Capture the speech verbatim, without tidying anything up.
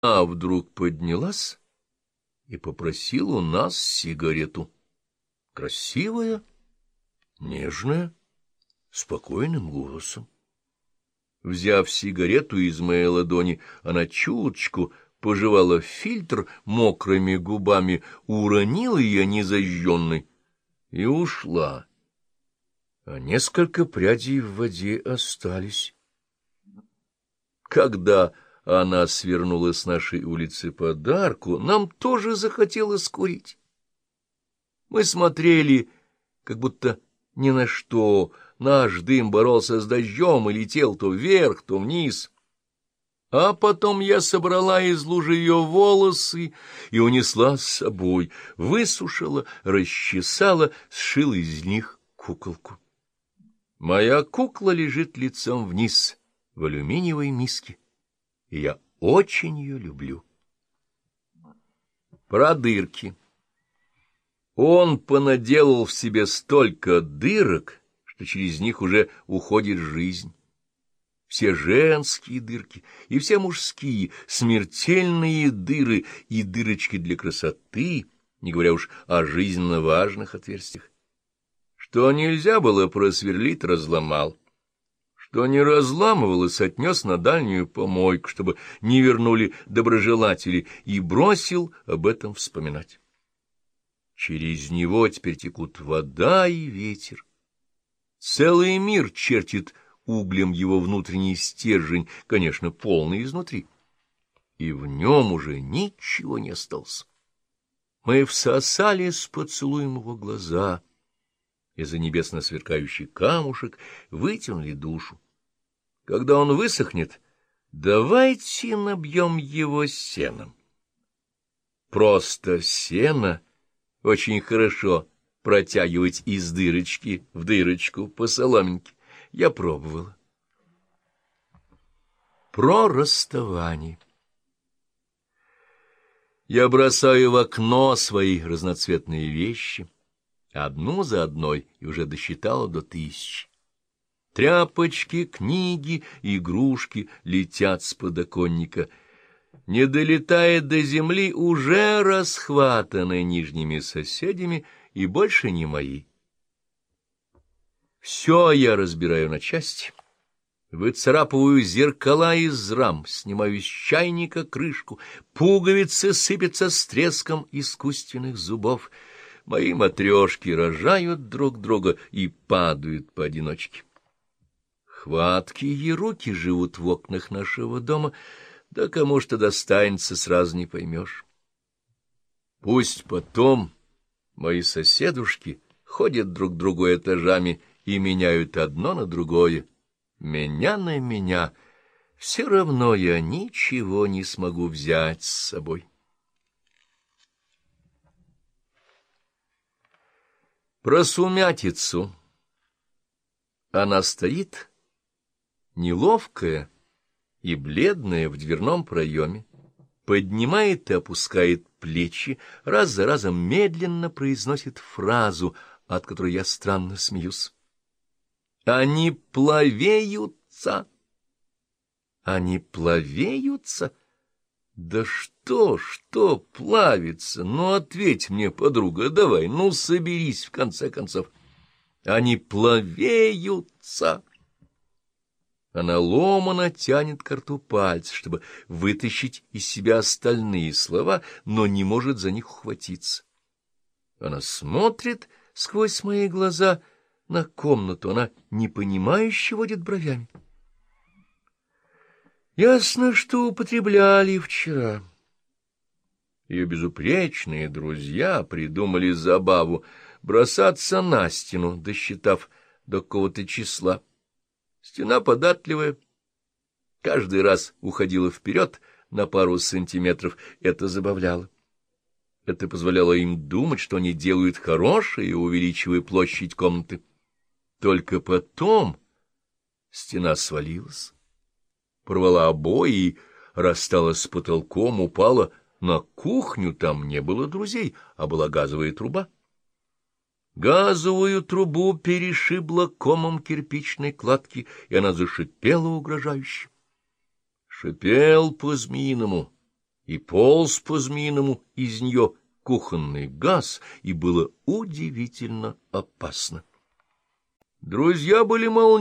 А вдруг поднялась и попросила у нас сигарету. Красивая, нежная, спокойным голосом. Взяв сигарету из моей ладони, она чуточку пожевала фильтр мокрыми губами, уронила ее незажженной и ушла. А несколько прядей в воде остались. Когда она свернула с нашей улицы подарку, нам тоже захотелось курить. Мы смотрели, как будто ни на что. Наш дым боролся с дождем и летел то вверх, то вниз. А потом я собрала из лужи ее волосы и унесла с собой, высушила, расчесала, сшила из них куколку. Моя кукла лежит лицом вниз в алюминиевой миске, и я очень ее люблю. Про дырки. Он понаделал в себе столько дырок, что через них уже уходит жизнь. Все женские дырки и все мужские, смертельные дыры и дырочки для красоты, не говоря уж о жизненно важных отверстиях. Что нельзя было просверлить, разломал. Что не разламывалось, отнес на дальнюю помойку, чтобы не вернули доброжелатели, и бросил об этом вспоминать. Через него теперь текут вода и ветер. Целый мир чертит углем его внутренний стержень, конечно, полный изнутри. И в нем уже ничего не осталось. Мы всосали с поцелуем его глаза, и за небесно сверкающий камушек вытянули душу. Когда он высохнет, давайте набьем его сеном. Просто сено очень хорошо протягивать из дырочки в дырочку по соломинке. Я пробовала. Про расставание. Я бросаю в окно свои разноцветные вещи, одну за одной, и уже досчитала до тысячи. Тряпочки, книги, игрушки летят с подоконника. Не долетая до земли, уже расхватаны нижними соседями и больше не мои. Все я разбираю на части, выцарапываю зеркала из рам, снимаю с чайника крышку, пуговицы сыпятся с треском искусственных зубов. Мои матрешки рожают друг друга и падают поодиночке. Хваткие руки живут в окнах нашего дома, да кому что достанется, сразу не поймешь. Пусть потом мои соседушки ходят друг к другу этажами и меняют одно на другое, меня на меня, все равно я ничего не смогу взять с собой. Про сумятицу. Она стоит, неловкая и бледная в дверном проеме, поднимает и опускает плечи, раз за разом медленно произносит фразу, от которой я странно смеюсь. Они плавеются. Они плавеются? Да что, что плавится? Ну, ответь мне, подруга, давай, ну, соберись в конце концов. Они плавеются. Она ломано тянет к рту пальцы, чтобы вытащить из себя остальные слова, но не может за них ухватиться. Она смотрит сквозь мои глаза на комнату, она непонимающе водит бровями. Ясно, что употребляли вчера. Ее безупречные друзья придумали забаву бросаться на стену, досчитав до какого-то числа. Стена податливая, каждый раз уходила вперед на пару сантиметров, это забавляло. Это позволяло им думать, что они делают хорошее, увеличивая площадь комнаты. Только потом стена свалилась, порвала обои и рассталась с потолком, упала на кухню, там не было друзей, а была газовая труба. Газовую трубу перешибло комом кирпичной кладки, и она зашипела угрожающе. Шипел по-змеиному, и полз по-змеиному из нее кухонный газ, и было удивительно опасно. Друзья были мало